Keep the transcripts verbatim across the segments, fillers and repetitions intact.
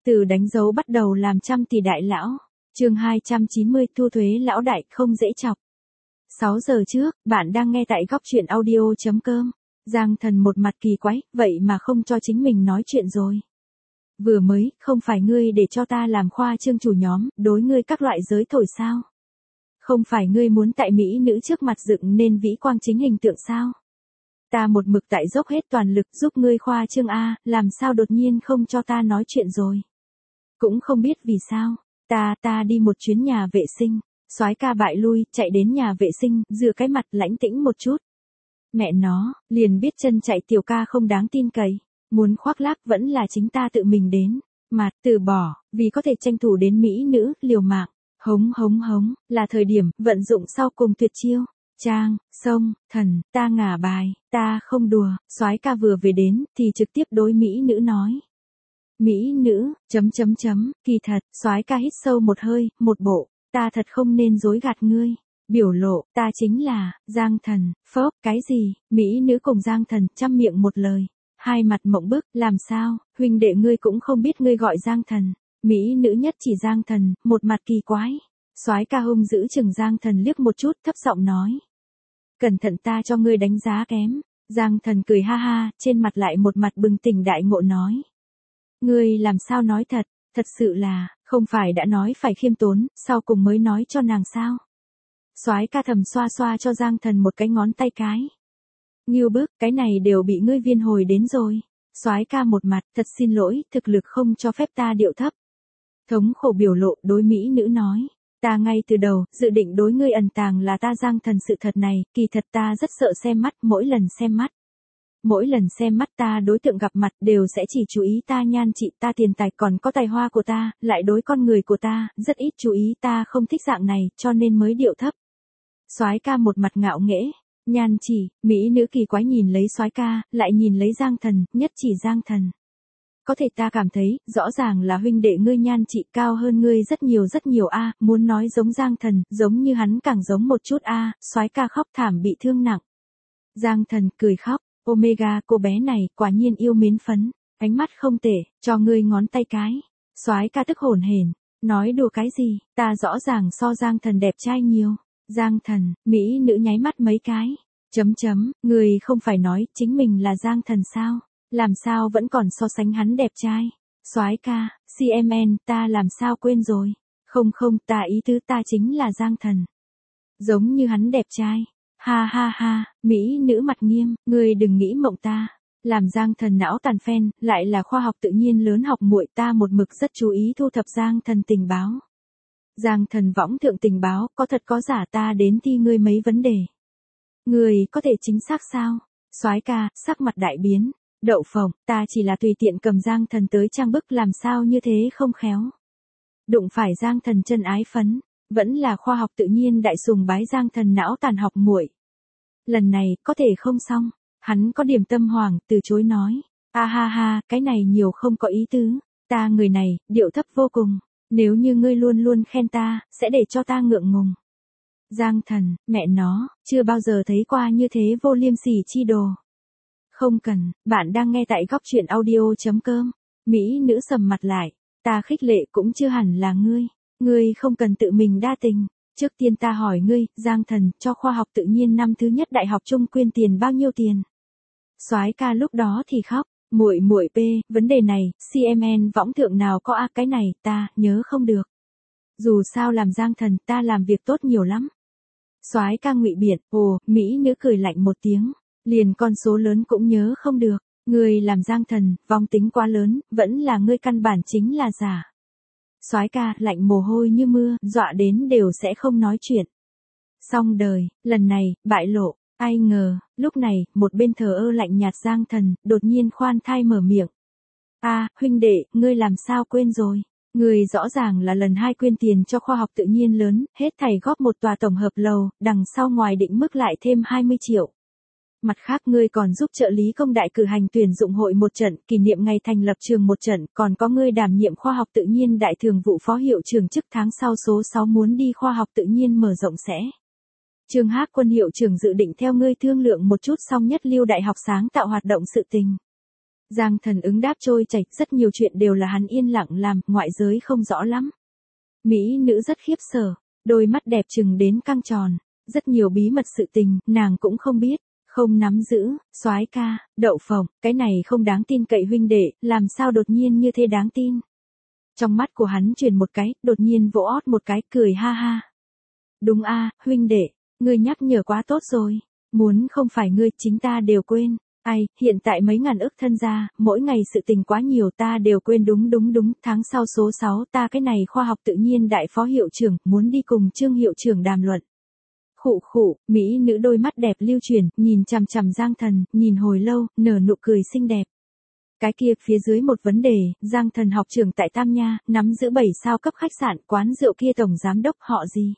Từ đánh dấu bắt đầu làm trăm tỷ đại lão. Chương hai trăm chín mươi thu thuế lão đại không dễ chọc. sáu giờ trước, bạn đang nghe tại góc truyện audio chấm com. Giang Thần một mặt kỳ quái, vậy mà không cho chính mình nói chuyện rồi. Vừa mới, không phải ngươi để cho ta làm khoa trương chủ nhóm, đối ngươi các loại giới thổi sao? Không phải ngươi muốn tại mỹ nữ trước mặt dựng nên vĩ quang chính hình tượng sao? Ta một mực tại dốc hết toàn lực giúp ngươi khoa trương A, làm sao đột nhiên không cho ta nói chuyện rồi? Cũng không biết vì sao, ta, ta đi một chuyến nhà vệ sinh, soái ca bại lui, chạy đến nhà vệ sinh, rửa cái mặt lãnh tĩnh một chút. Mẹ nó, liền biết chân chạy tiểu ca không đáng tin cậy, muốn khoác lác vẫn là chính ta tự mình đến, mà, từ bỏ, vì có thể tranh thủ đến mỹ nữ, liều mạng, hống hống hống, là thời điểm, vận dụng sau cùng tuyệt chiêu. Trang, sông, thần, ta ngả bài, ta không đùa, soái ca vừa về đến, thì trực tiếp đối mỹ nữ nói. Mỹ nữ, chấm chấm chấm, kỳ thật, soái ca hít sâu một hơi, một bộ, ta thật không nên dối gạt ngươi. Biểu lộ, ta chính là, Giang Thần, phốc, cái gì, mỹ nữ cùng Giang Thần, chăm miệng một lời. Hai mặt mộng bức, làm sao, huynh đệ ngươi cũng không biết ngươi gọi Giang Thần. Mỹ nữ nhất chỉ Giang Thần, một mặt kỳ quái. Soái ca hung giữ chừng Giang Thần liếc một chút, thấp giọng nói. Cẩn thận ta cho ngươi đánh giá kém. Giang Thần cười ha ha, trên mặt lại một mặt bừng tỉnh đại ngộ nói. Ngươi làm sao nói thật, thật sự là, không phải đã nói phải khiêm tốn, sau cùng mới nói cho nàng sao. Soái ca thầm xoa xoa cho Giang Thần một cái ngón tay cái. Ngưu bức, cái này đều bị ngươi viên hồi đến rồi. Soái ca một mặt, thật xin lỗi, thực lực không cho phép ta điệu thấp. Thống khổ biểu lộ đối mỹ nữ nói. Ta ngay từ đầu, dự định đối ngươi ẩn tàng là ta Giang Thần sự thật này, kỳ thật ta rất sợ xem mắt, mỗi lần xem mắt. Mỗi lần xem mắt ta đối tượng gặp mặt đều sẽ chỉ chú ý ta nhan trị, ta tiền tài còn có tài hoa của ta, lại đối con người của ta, rất ít chú ý ta không thích dạng này, cho nên mới điệu thấp. Soái ca một mặt ngạo nghễ, nhan chỉ, mỹ nữ kỳ quái nhìn lấy soái ca, lại nhìn lấy Giang Thần, nhất chỉ Giang Thần. Có thể ta cảm thấy, rõ ràng là huynh đệ ngươi nhan trị cao hơn ngươi rất nhiều rất nhiều a, muốn nói giống Giang Thần, giống như hắn càng giống một chút a, soái ca khóc thảm bị thương nặng. Giang Thần cười khóc, Omega cô bé này, quả nhiên yêu mến phấn, ánh mắt không tệ, cho ngươi ngón tay cái. Soái ca tức hổn hển, nói đùa cái gì, ta rõ ràng so Giang Thần đẹp trai nhiều. Giang Thần, mỹ nữ nháy mắt mấy cái. Chấm chấm, người không phải nói chính mình là Giang Thần sao? Làm sao vẫn còn so sánh hắn đẹp trai? Soái ca, xê em en, ta làm sao quên rồi? Không không, ta ý tứ ta chính là Giang Thần. Giống như hắn đẹp trai. Ha ha ha, mỹ nữ mặt nghiêm, ngươi đừng nghĩ mộng ta. Làm Giang Thần não tàn phen, lại là khoa học tự nhiên lớn học muội, ta một mực rất chú ý thu thập Giang Thần tình báo. Giang Thần võng thượng tình báo, có thật có giả, ta đến thi ngươi mấy vấn đề. Ngươi có thể chính xác sao? Soái ca, sắc mặt đại biến. Đậu phộng, ta chỉ là tùy tiện cầm Giang Thần tới trang bức, làm sao như thế không khéo. Đụng phải Giang Thần chân ái phấn, vẫn là khoa học tự nhiên đại sùng bái Giang Thần não tàn học muội. Lần này, có thể không xong, hắn có điểm tâm hoàng, từ chối nói. A ha ha, cái này nhiều không có ý tứ, ta người này, điệu thấp vô cùng, nếu như ngươi luôn luôn khen ta, sẽ để cho ta ngượng ngùng. Giang Thần, mẹ nó, chưa bao giờ thấy qua như thế vô liêm sỉ chi đồ. Không cần, bạn đang nghe tại góc truyện audio chấm com. Mỹ nữ sầm mặt lại, ta khích lệ cũng chưa hẳn là ngươi, ngươi không cần tự mình đa tình. Trước tiên ta hỏi ngươi, Giang Thần, cho khoa học tự nhiên năm thứ nhất đại học trung quyên tiền bao nhiêu tiền? Soái ca lúc đó thì khóc, muội muội p, vấn đề này, xê em en võng thượng nào có a, cái này, ta, nhớ không được. Dù sao làm Giang Thần, ta làm việc tốt nhiều lắm. Soái ca ngụy biện, ồ, mỹ nữ cười lạnh một tiếng, liền con số lớn cũng nhớ không được, ngươi làm Giang Thần, vong tính quá lớn, vẫn là ngươi căn bản chính là giả. Soái ca, lạnh mồ hôi như mưa, dọa đến đều sẽ không nói chuyện. Xong đời, lần này, bại lộ, ai ngờ, lúc này, một bên thờ ơ lạnh nhạt Giang Thần, đột nhiên khoan thai mở miệng. A, huynh đệ, ngươi làm sao quên rồi? Ngươi rõ ràng là lần hai quyên tiền cho khoa học tự nhiên lớn, hết thảy góp một tòa tổng hợp lầu, đằng sau ngoài định mức lại thêm hai mươi triệu. Mặt khác ngươi còn giúp trợ lý công đại cử hành tuyển dụng hội một trận, kỷ niệm ngày thành lập trường một trận, còn có ngươi đảm nhiệm khoa học tự nhiên đại thường vụ phó hiệu trưởng chức tháng sau số sáu muốn đi khoa học tự nhiên mở rộng sẽ. Trương Hắc Quân hiệu trưởng dự định theo ngươi thương lượng một chút xong nhất lưu đại học sáng tạo hoạt động sự tình. Giang Thần ứng đáp trôi chảy, rất nhiều chuyện đều là hắn yên lặng làm, ngoại giới không rõ lắm. Mỹ nữ rất khiếp sợ, đôi mắt đẹp trừng đến căng tròn, rất nhiều bí mật sự tình, nàng cũng không biết, không nắm giữ. Soái ca, Đậu Phộng, cái này không đáng tin cậy huynh đệ, làm sao đột nhiên như thế đáng tin. Trong mắt của hắn chuyển một cái, đột nhiên vỗ ót một cái, cười ha ha. Đúng a, huynh đệ, ngươi nhắc nhở quá tốt rồi, muốn không phải ngươi chính ta đều quên. Ai, hiện tại mấy ngàn ức thân gia, mỗi ngày sự tình quá nhiều ta đều quên. Đúng đúng đúng, tháng sau số sáu ta cái này khoa học tự nhiên đại phó hiệu trưởng, muốn đi cùng Trương hiệu trưởng đàm luận. Khụ khụ, mỹ nữ đôi mắt đẹp lưu chuyển, nhìn chằm chằm Giang Thần, nhìn hồi lâu, nở nụ cười xinh đẹp. Cái kia, phía dưới một vấn đề, Giang Thần học trưởng tại Tam Nha, nắm giữ bảy sao cấp khách sạn, quán rượu kia tổng giám đốc họ gì?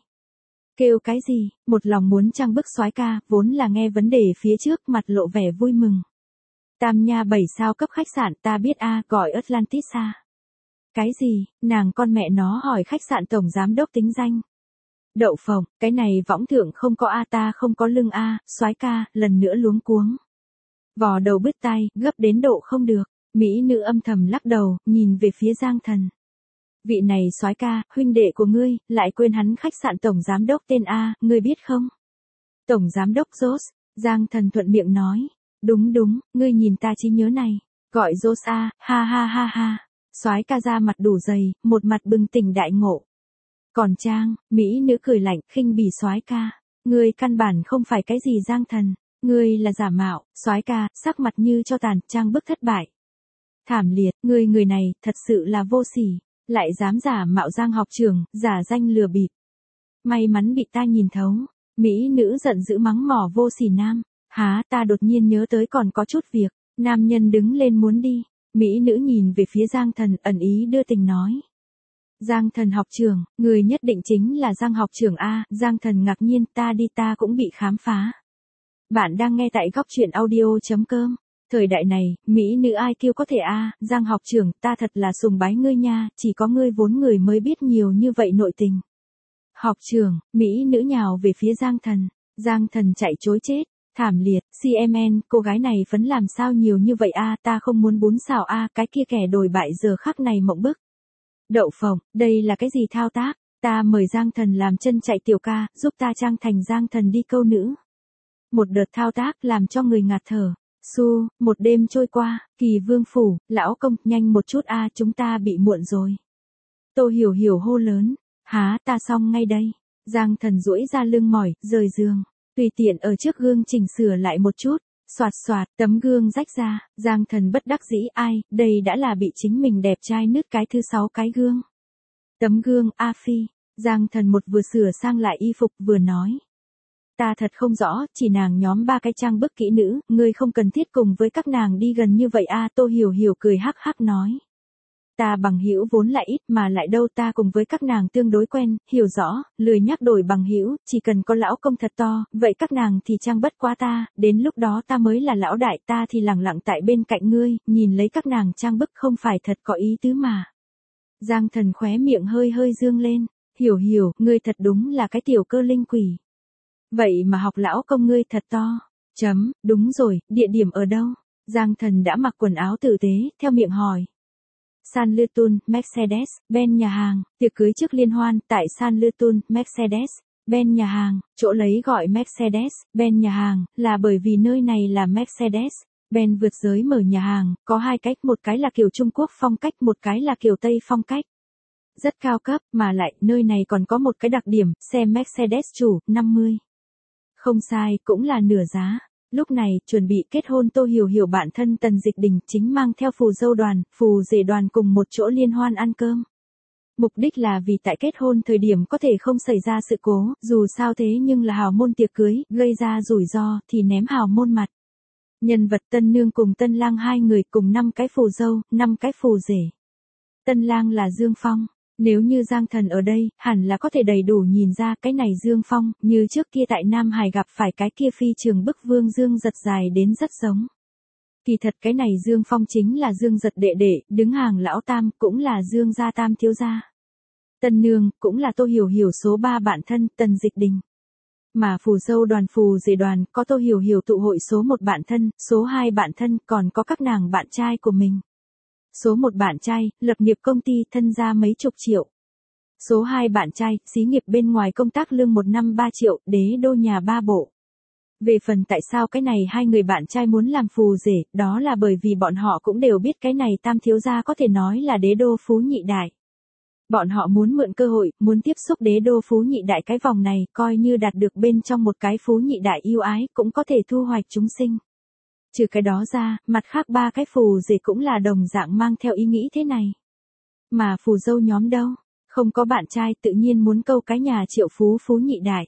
Kêu cái gì? Một lòng muốn trang bức soái ca, vốn là nghe vấn đề phía trước, mặt lộ vẻ vui mừng. Tam Nha bảy sao cấp khách sạn, ta biết a, gọi Atlantis a. Cái gì? Nàng con mẹ nó hỏi khách sạn tổng giám đốc tính danh. Đậu Phộng, cái này võng thượng không có a, ta không có lưng a, soái ca, lần nữa luống cuống. Vò đầu bứt tai, gấp đến độ không được, mỹ nữ âm thầm lắc đầu, nhìn về phía Giang Thần. Vị này soái ca, huynh đệ của ngươi, lại quên hắn khách sạn tổng giám đốc tên a, ngươi biết không? Tổng giám đốc Joss, Giang Thần thuận miệng nói. Đúng đúng, ngươi nhìn ta trí nhớ này, gọi Joss a, ha ha ha ha. Soái ca ra mặt đủ dày, một mặt bừng tỉnh đại ngộ. Còn Trang, mỹ nữ cười lạnh, khinh bỉ soái ca, ngươi căn bản không phải cái gì Giang Thần, ngươi là giả mạo. Soái ca, sắc mặt như cho tàn, trang bức thất bại. Thảm liệt, ngươi người này, thật sự là vô sỉ, lại dám giả mạo Giang học trưởng, giả danh lừa bịp. May mắn bị ta nhìn thấu, mỹ nữ giận dữ mắng mỏ vô sỉ nam. Há, ta đột nhiên nhớ tới còn có chút việc. Nam nhân đứng lên muốn đi, mỹ nữ nhìn về phía Giang Thần, ẩn ý đưa tình nói. Giang Thần học trưởng, người nhất định chính là Giang học trưởng a. Giang Thần ngạc nhiên, ta đi, ta cũng bị khám phá. Bạn đang nghe tại góc truyện audio chấm com. Thời đại này, mỹ nữ ai kêu có thể a. Giang học trưởng, ta thật là sùng bái ngươi nha, chỉ có ngươi vốn người mới biết nhiều như vậy nội tình. Học trưởng, mỹ nữ nhào về phía Giang Thần. Giang Thần chạy chối chết. Thảm liệt, xê em en, cô gái này phấn làm sao nhiều như vậy a, ta không muốn bún xào a, cái kia kẻ đồi bại giờ khắc này mộng bức. Đậu Phộng, đây là cái gì thao tác? Ta mời Giang Thần làm chân chạy tiểu ca, giúp ta trang thành Giang Thần đi câu nữ. Một đợt thao tác làm cho người ngạt thở. Su, một đêm trôi qua, Kỳ Vương phủ, lão công, nhanh một chút a, chúng ta bị muộn rồi. Tô Hiểu Hiểu hô lớn, há, ta xong ngay đây. Giang Thần duỗi ra lưng mỏi, rời giường. Tùy tiện ở trước gương chỉnh sửa lại một chút, xoạt xoạt, tấm gương rách ra, Giang Thần bất đắc dĩ, ai, đây đã là bị chính mình đẹp trai nứt cái thứ sáu cái gương. Tấm gương, A Phi, Giang Thần một vừa sửa sang lại y phục vừa nói. Ta thật không rõ, chỉ nàng nhóm ba cái trang bức kỹ nữ, ngươi không cần thiết cùng với các nàng đi gần như vậy a. Tô Hiểu Hiểu cười hắc hắc nói. Ta bằng hữu vốn lại ít mà lại đâu, ta cùng với các nàng tương đối quen, hiểu rõ, lười nhắc đổi bằng hữu, chỉ cần có lão công thật to, vậy các nàng thì trang bất quá ta, đến lúc đó ta mới là lão đại, ta thì lẳng lặng tại bên cạnh ngươi, nhìn lấy các nàng trang bức không phải thật có ý tứ mà. Giang Thần khóe miệng hơi hơi dương lên, Hiểu Hiểu, ngươi thật đúng là cái tiểu cơ linh quỷ. Vậy mà học lão công ngươi thật to. Chấm, đúng rồi, địa điểm ở đâu? Giang Thần đã mặc quần áo tử tế, theo miệng hỏi. San Luton, Mercedes, Benz nhà hàng, tiệc cưới trước liên hoan, tại San Luton, Mercedes, Benz nhà hàng, chỗ lấy gọi Mercedes, Benz nhà hàng, là bởi vì nơi này là Mercedes, Benz vượt giới mở nhà hàng, có hai cách, một cái là kiểu Trung Quốc phong cách, một cái là kiểu Tây phong cách. Rất cao cấp, mà lại, nơi này còn có một cái đặc điểm, xe Mercedes chủ, năm mươi. Không sai, cũng là nửa giá. Lúc này, chuẩn bị kết hôn Tô Hiểu Hiểu bạn thân Tần Dịch Đình chính mang theo phù dâu đoàn, phù rể đoàn cùng một chỗ liên hoan ăn cơm. Mục đích là vì tại kết hôn thời điểm có thể không xảy ra sự cố, dù sao thế nhưng là hào môn tiệc cưới, gây ra rủi ro thì ném hào môn mặt. Nhân vật tân nương cùng tân lang hai người cùng năm cái phù dâu, năm cái phù rể. Tân lang là Dương Phong. Nếu như Giang Thần ở đây, hẳn là có thể đầy đủ nhìn ra cái này Dương Phong, như trước kia tại Nam Hải gặp phải cái kia phi trường bức vương Dương Giật dài đến rất giống. Kỳ thật cái này Dương Phong chính là Dương Giật đệ đệ, đứng hàng lão tam, cũng là Dương gia tam thiếu gia. Tân nương, cũng là Tô Hiểu Hiểu số ba bạn thân, Tần Dịch Đình. Mà phù dâu đoàn phù rể đoàn có Tô Hiểu Hiểu tụ hội số một bạn thân, số hai bạn thân, còn có các nàng bạn trai của mình. Số một bạn trai, lập nghiệp công ty thân gia mấy chục triệu. Số hai bạn trai, xí nghiệp bên ngoài công tác lương một năm ba triệu, đế đô nhà ba bộ. Về phần tại sao cái này hai người bạn trai muốn làm phù rể, đó là bởi vì bọn họ cũng đều biết cái này tam thiếu gia có thể nói là đế đô phú nhị đại. Bọn họ muốn mượn cơ hội, muốn tiếp xúc đế đô phú nhị đại cái vòng này, coi như đạt được bên trong một cái phú nhị đại yêu ái, cũng có thể thu hoạch chúng sinh. Trừ cái đó ra, mặt khác ba cái phù rể cũng là đồng dạng mang theo ý nghĩ thế này. Mà phù dâu nhóm đâu, không có bạn trai tự nhiên muốn câu cái nhà triệu phú phú nhị đại.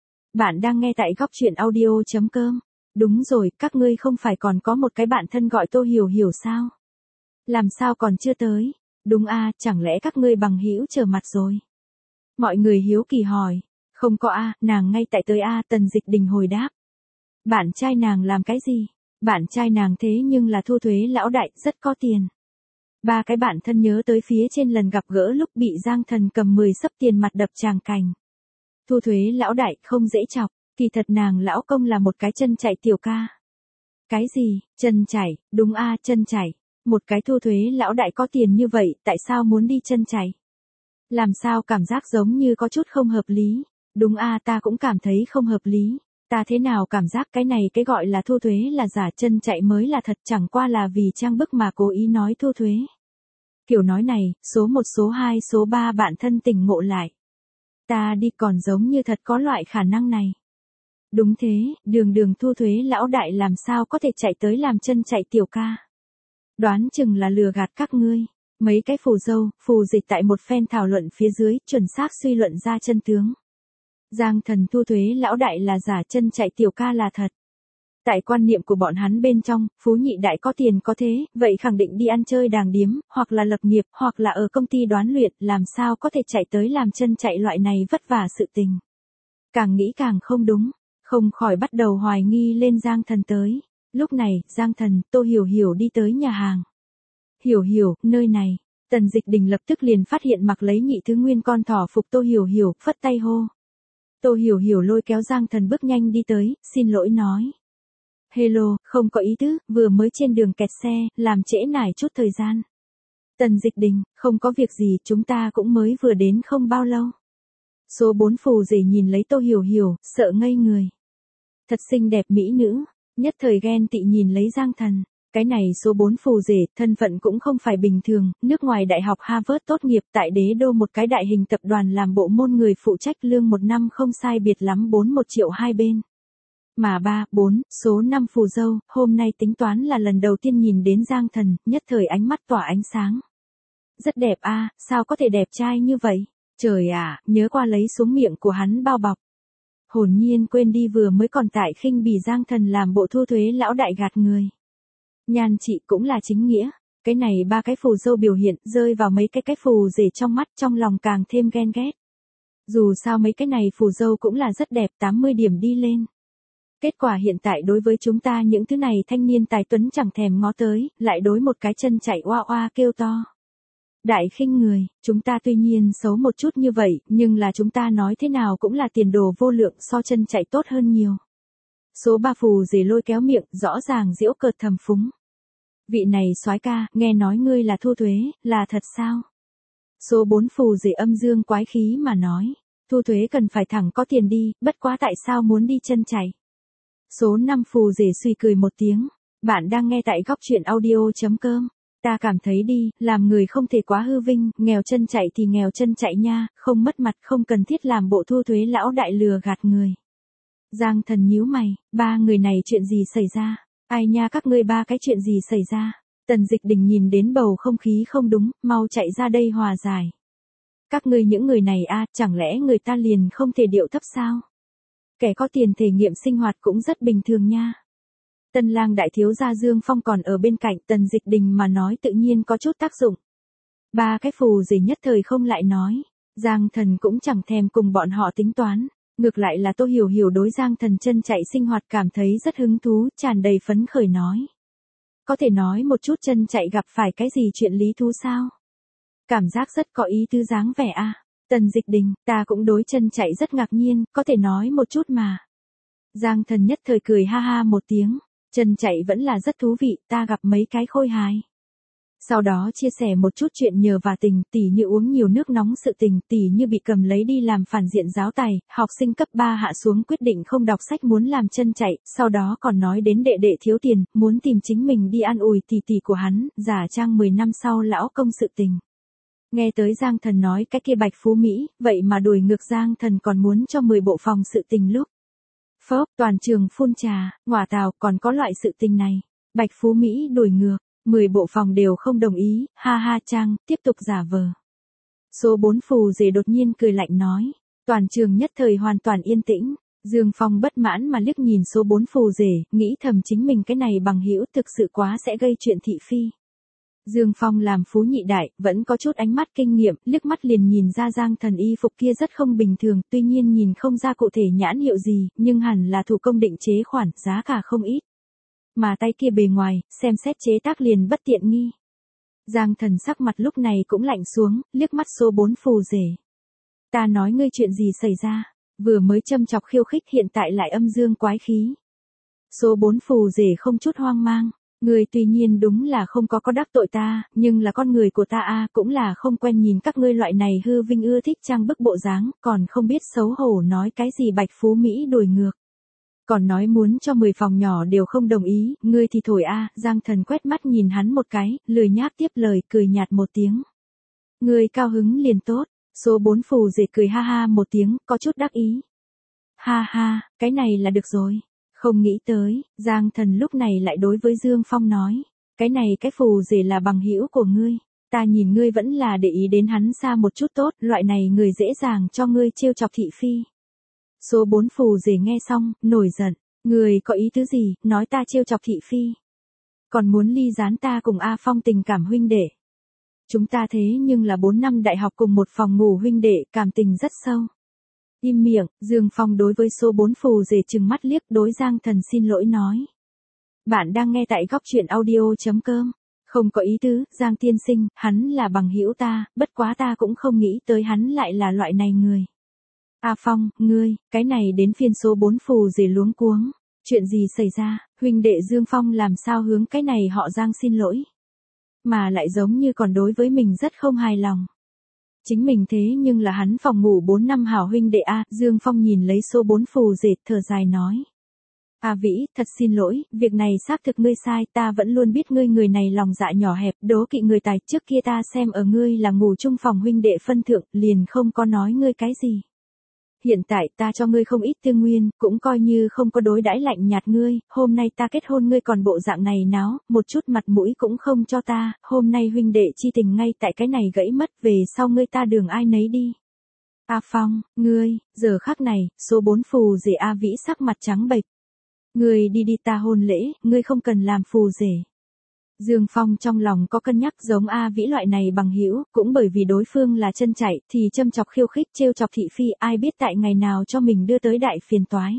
Bạn đang nghe tại góc truyện audio.com. Đúng rồi, các ngươi không phải còn có một cái bạn thân gọi Tô Hiểu Hiểu sao? Làm sao còn chưa tới? Đúng a, chẳng lẽ các ngươi bằng hữu chờ mặt rồi? Mọi người hiếu kỳ hỏi. Không có a, nàng ngay tại tới a, Tần Dịch Đình hồi đáp. Bạn trai nàng làm cái gì? Bạn trai nàng thế nhưng là thu thuế lão đại, rất có tiền. Ba cái bạn thân nhớ tới phía trên lần gặp gỡ lúc bị Giang Thần cầm mười sấp tiền mặt đập tràng cành. Thu thuế lão đại không dễ chọc, kỳ thật nàng lão công là một cái chân chạy tiểu ca. Cái gì, chân chạy, đúng a, chân chạy. Một cái thu thuế lão đại có tiền như vậy, tại sao muốn đi chân chạy? Làm sao cảm giác giống như có chút không hợp lý? Đúng a, ta cũng cảm thấy không hợp lý. Ta thế nào cảm giác cái này cái gọi là thu thuế là giả, chân chạy mới là thật, chẳng qua là vì trang bức mà cố ý nói thu thuế. Kiểu nói này, số một số hai số ba bạn thân tỉnh ngộ lại. Ta đi, còn giống như thật có loại khả năng này. Đúng thế, đường đường thu thuế lão đại làm sao có thể chạy tới làm chân chạy tiểu ca. Đoán chừng là lừa gạt các ngươi. Mấy cái phù dâu, phù dịch tại một phen thảo luận phía dưới, chuẩn xác suy luận ra chân tướng. Giang Thần thu thuế lão đại là giả, chân chạy tiểu ca là thật. Tại quan niệm của bọn hắn bên trong, phú nhị đại có tiền có thế, vậy khẳng định đi ăn chơi đàng điếm, hoặc là lập nghiệp, hoặc là ở công ty đoán luyện, làm sao có thể chạy tới làm chân chạy loại này vất vả sự tình. Càng nghĩ càng không đúng, không khỏi bắt đầu hoài nghi lên Giang Thần tới. Lúc này, Giang Thần, Tô Hiểu Hiểu đi tới nhà hàng. Hiểu Hiểu, nơi này. Tần Dịch Đình lập tức liền phát hiện mặc lấy nhị thứ nguyên con thỏ phục Tô Hiểu Hiểu, phất tay hô. Tô Hiểu Hiểu lôi kéo Giang Thần bước nhanh đi tới, xin lỗi nói. Hello, không có ý tứ, vừa mới trên đường kẹt xe, làm trễ nải chút thời gian. Tần Dịch Đình, không có việc gì, chúng ta cũng mới vừa đến không bao lâu. Số bốn phù rể nhìn lấy Tô Hiểu Hiểu, sợ ngây người. Thật xinh đẹp mỹ nữ, nhất thời ghen tị nhìn lấy Giang Thần. Cái này số bốn phù rể, thân phận cũng không phải bình thường, nước ngoài đại học Harvard tốt nghiệp, tại đế đô một cái đại hình tập đoàn làm bộ môn người phụ trách, lương một năm không sai biệt lắm bốn một triệu hai bên. Mà ba, bốn, số năm phù dâu, hôm nay tính toán là lần đầu tiên nhìn đến Giang Thần, nhất thời ánh mắt tỏa ánh sáng. Rất đẹp a, sao có thể đẹp trai như vậy? Trời ạ, nhớ qua lấy xuống miệng của hắn bao bọc. Hồn nhiên quên đi vừa mới còn tại khinh bỉ Giang Thần làm bộ thu thuế lão đại gạt người. Nhan chị cũng là chính nghĩa, cái này ba cái phù dâu biểu hiện rơi vào mấy cái cái phù rể trong mắt, trong lòng càng thêm ghen ghét. Dù sao mấy cái này phù dâu cũng là rất đẹp, tám mươi điểm đi lên. Kết quả hiện tại đối với chúng ta những thứ này thanh niên tài tuấn chẳng thèm ngó tới, lại đối một cái chân chạy oa oa kêu to. Đại khinh người, chúng ta tuy nhiên xấu một chút như vậy, nhưng là chúng ta nói thế nào cũng là tiền đồ vô lượng, so chân chạy tốt hơn nhiều. Số ba phù rể lôi kéo miệng, rõ ràng giễu cợt thầm phúng. Vị này soái ca, nghe nói ngươi là thu thuế, là thật sao? Số bốn phù rể âm dương quái khí mà nói, thu thuế cần phải thẳng có tiền đi, bất quá tại sao muốn đi chân chạy? Số năm phù rể suy cười một tiếng, bạn đang nghe tại góc truyện audio.com. Ta cảm thấy đi, làm người không thể quá hư vinh, nghèo chân chạy thì nghèo chân chạy nha, không mất mặt, không cần thiết làm bộ thu thuế lão đại lừa gạt người. Giang Thần nhíu mày, ba người này chuyện gì xảy ra? Ai nha, các ngươi ba cái chuyện gì xảy ra? Tần Dịch Đình nhìn đến bầu không khí không đúng, mau chạy ra đây hòa giải. Các ngươi những người này a, chẳng lẽ người ta liền không thể điệu thấp sao? Kẻ có tiền thể nghiệm sinh hoạt cũng rất bình thường nha. Tân lang đại thiếu gia Dương Phong còn ở bên cạnh, Tần Dịch Đình mà nói tự nhiên có chút tác dụng. Ba cái phù rể nhất thời không lại nói, Giang Thần cũng chẳng thèm cùng bọn họ tính toán, ngược lại là Tô Hiểu Hiểu đối Giang Thần chân chạy sinh hoạt cảm thấy rất hứng thú, tràn đầy phấn khởi nói. Có thể nói một chút chân chạy gặp phải cái gì chuyện lý thú sao? Cảm giác rất có ý tứ dáng vẻ a. Tần Dịch Đình, ta cũng đối chân chạy rất ngạc nhiên, có thể nói một chút mà. Giang Thần nhất thời cười ha ha một tiếng, chân chạy vẫn là rất thú vị, ta gặp mấy cái khôi hài. Sau đó chia sẻ một chút chuyện nhờ và tình, tỉ như uống nhiều nước nóng sự tình, tỉ như bị cầm lấy đi làm phản diện giáo tài, học sinh cấp ba hạ xuống quyết định không đọc sách muốn làm chân chạy, sau đó còn nói đến đệ đệ thiếu tiền, muốn tìm chính mình đi an ủi tỷ tỷ của hắn, giả trang mười năm sau lão công sự tình. Nghe tới Giang Thần nói cái kia Bạch Phú Mỹ, vậy mà đuổi ngược Giang Thần còn muốn cho mười bộ phòng sự tình lúc. Phớp, toàn trường phun trà, ngọa tào, còn có loại sự tình này. Bạch Phú Mỹ đuổi ngược, mười bộ phòng đều không đồng ý, ha ha Trang, tiếp tục giả vờ. Số bốn phù rể đột nhiên cười lạnh nói, toàn trường nhất thời hoàn toàn yên tĩnh. Dương Phong bất mãn mà liếc nhìn số bốn phù rể, nghĩ thầm chính mình cái này bằng hữu thực sự quá sẽ gây chuyện thị phi. Dương Phong làm phú nhị đại, vẫn có chút ánh mắt kinh nghiệm, liếc mắt liền nhìn ra Giang Thần y phục kia rất không bình thường, tuy nhiên nhìn không ra cụ thể nhãn hiệu gì, nhưng hẳn là thủ công định chế khoản, giá cả không ít. Mà tay kia bề ngoài, xem xét chế tác liền bất tiện nghi. Giang Thần sắc mặt lúc này cũng lạnh xuống, liếc mắt số bốn phù rể. Ta nói ngươi chuyện gì xảy ra, vừa mới châm chọc khiêu khích hiện tại lại âm dương quái khí. Số bốn phù rể không chút hoang mang. Người tuy nhiên đúng là không có có đắc tội ta, nhưng là con người của ta a à, cũng là không quen nhìn các ngươi loại này hư vinh ưa thích trang bức bộ dáng, còn không biết xấu hổ nói cái gì Bạch Phú Mỹ đuổi ngược. Còn nói muốn cho mười phòng nhỏ đều không đồng ý, ngươi thì thổi a à, Giang Thần quét mắt nhìn hắn một cái, lười nhác tiếp lời cười nhạt một tiếng. Ngươi cao hứng liền tốt, số bốn phù rể cười ha ha một tiếng, có chút đắc ý. Ha ha, cái này là được rồi. Không nghĩ tới, Giang Thần lúc này lại đối với Dương Phong nói, cái này cái phù rể là bằng hữu của ngươi, ta nhìn ngươi vẫn là để ý đến hắn xa một chút tốt, loại này người dễ dàng cho ngươi trêu chọc thị phi. Số bốn phù rể nghe xong, nổi giận, ngươi có ý tứ gì, nói ta trêu chọc thị phi. Còn muốn ly gián ta cùng A Phong tình cảm huynh đệ. Chúng ta thế nhưng là bốn năm đại học cùng một phòng ngủ huynh đệ, cảm tình rất sâu. Im miệng, Dương Phong đối với số bốn phù rể trừng mắt liếc đối Giang Thần xin lỗi nói. Bạn đang nghe tại góc truyện audio chấm com. Không có ý tứ, Giang tiên sinh, hắn là bằng hữu ta, bất quá ta cũng không nghĩ tới hắn lại là loại này người. A Phong, ngươi, cái này đến phiên số bốn phù rể luống cuống. Chuyện gì xảy ra, huynh đệ Dương Phong làm sao hướng cái này họ Giang xin lỗi. Mà lại giống như còn đối với mình rất không hài lòng. Chính mình thế nhưng là hắn phòng ngủ bốn năm hảo huynh đệ A, Dương Phong nhìn lấy số bốn phù rể, thở dài nói. A Vĩ, thật xin lỗi, việc này xác thực ngươi sai, ta vẫn luôn biết ngươi người này lòng dạ nhỏ hẹp, đố kỵ người tài, trước kia ta xem ở ngươi là ngủ chung phòng huynh đệ phân thượng, liền không có nói ngươi cái gì. Hiện tại ta cho ngươi không ít tư nguyên, cũng coi như không có đối đãi lạnh nhạt ngươi, hôm nay ta kết hôn ngươi còn bộ dạng này náo, một chút mặt mũi cũng không cho ta, hôm nay huynh đệ chi tình ngay tại cái này gãy mất, về sau ngươi ta đường ai nấy đi. A Phong, ngươi, giờ khắc này, số bốn phù rể A Vĩ sắc mặt trắng bệch. Ngươi đi đi ta hôn lễ, ngươi không cần làm phù rể. Dương Phong trong lòng có cân nhắc giống A Vĩ loại này bằng hữu, cũng bởi vì đối phương là chân chạy, thì châm chọc khiêu khích trêu chọc thị phi, ai biết tại ngày nào cho mình đưa tới đại phiền toái.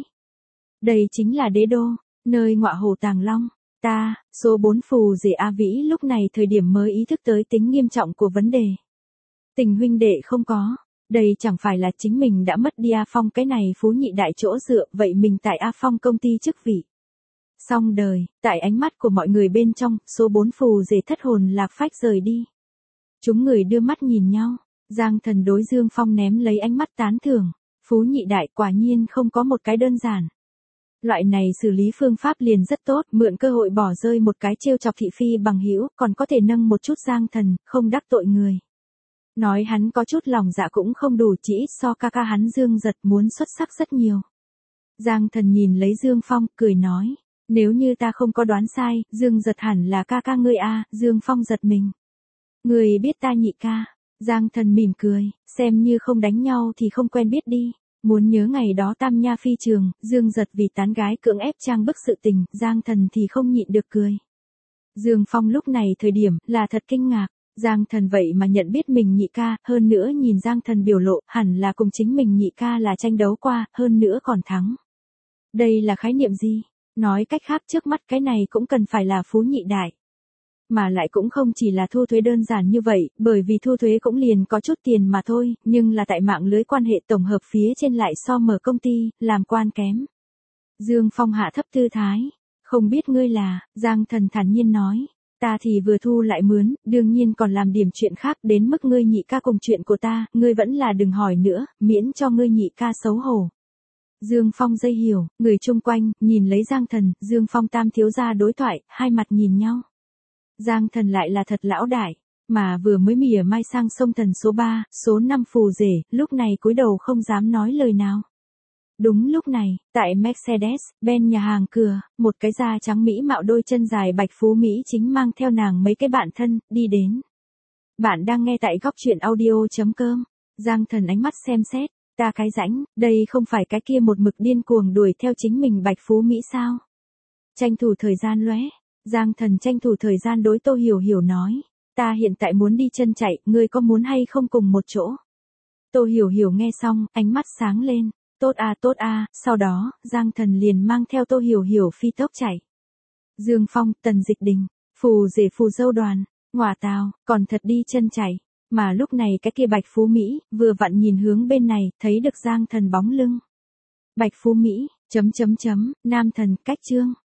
Đây chính là đế đô, nơi ngọa hổ tàng long. Ta, số bốn phù rể A Vĩ lúc này thời điểm mới ý thức tới tính nghiêm trọng của vấn đề. Tình huynh đệ không có, đây chẳng phải là chính mình đã mất đi A Phong cái này phú nhị đại chỗ dựa, vậy mình tại A Phong công ty chức vị. Xong đời, tại ánh mắt của mọi người bên trong, số bốn phù rể thất hồn lạc phách rời đi. Chúng người đưa mắt nhìn nhau, Giang Thần đối Dương Phong ném lấy ánh mắt tán thưởng, phú nhị đại quả nhiên không có một cái đơn giản. Loại này xử lý phương pháp liền rất tốt, mượn cơ hội bỏ rơi một cái trêu chọc thị phi bằng hữu, còn có thể nâng một chút Giang Thần, không đắc tội người. Nói hắn có chút lòng dạ cũng không đủ, chỉ ít so ca ca hắn Dương Giật muốn xuất sắc rất nhiều. Giang Thần nhìn lấy Dương Phong, cười nói. Nếu như ta không có đoán sai, Dương Giật hẳn là ca ca ngươi a, Dương Phong giật mình. Ngươi biết ta nhị ca. Giang Thần mỉm cười, xem như không đánh nhau thì không quen biết đi. Muốn nhớ ngày đó Tam Nha phi trường, Dương Giật vì tán gái cưỡng ép trang bức sự tình, Giang Thần thì không nhịn được cười. Dương Phong lúc này thời điểm là thật kinh ngạc, Giang Thần vậy mà nhận biết mình nhị ca, hơn nữa nhìn Giang Thần biểu lộ, hẳn là cùng chính mình nhị ca là tranh đấu qua, hơn nữa còn thắng. Đây là khái niệm gì? Nói cách khác trước mắt cái này cũng cần phải là phú nhị đại. Mà lại cũng không chỉ là thu thuế đơn giản như vậy, bởi vì thu thuế cũng liền có chút tiền mà thôi, nhưng là tại mạng lưới quan hệ tổng hợp phía trên lại so mở công ty, làm quan kém. Dương Phong hạ thấp tư thái. Không biết ngươi là, Giang Thần thản nhiên nói. Ta thì vừa thu lại mướn, đương nhiên còn làm điểm chuyện khác đến mức ngươi nhị ca cùng chuyện của ta, ngươi vẫn là đừng hỏi nữa, miễn cho ngươi nhị ca xấu hổ. Dương Phong dây hiểu, người chung quanh, nhìn lấy Giang Thần, Dương Phong tam thiếu gia đối thoại, hai mặt nhìn nhau. Giang Thần lại là thật lão đại, mà vừa mới mỉa mai sang sông thần số ba, số năm phù rể, lúc này cúi đầu không dám nói lời nào. Đúng lúc này, tại Mercedes-Benz nhà hàng cửa, một cái da trắng mỹ mạo đôi chân dài bạch phú Mỹ chính mang theo nàng mấy cái bạn thân, đi đến. Bạn đang nghe tại góc truyện audio.com. Giang Thần ánh mắt xem xét, ta cái rãnh, đây không phải cái kia một mực điên cuồng đuổi theo chính mình bạch phú Mỹ sao? Tranh thủ thời gian lóe, Giang Thần tranh thủ thời gian đối Tô Hiểu Hiểu nói, ta hiện tại muốn đi chân chạy, ngươi có muốn hay không cùng một chỗ? Tô Hiểu Hiểu nghe xong, ánh mắt sáng lên. Tốt a tốt a, sau đó, Giang Thần liền mang theo Tô Hiểu Hiểu phi tốc chạy. Dương Phong, Tần Dịch Đình, phù rể phù dâu đoàn, ngọa tào, còn thật đi chân chạy. Mà lúc này cái kia Bạch Phú Mỹ, vừa vặn nhìn hướng bên này, thấy được Giang Thần bóng lưng. Bạch Phú Mỹ, chấm chấm chấm, nam thần, cách chương.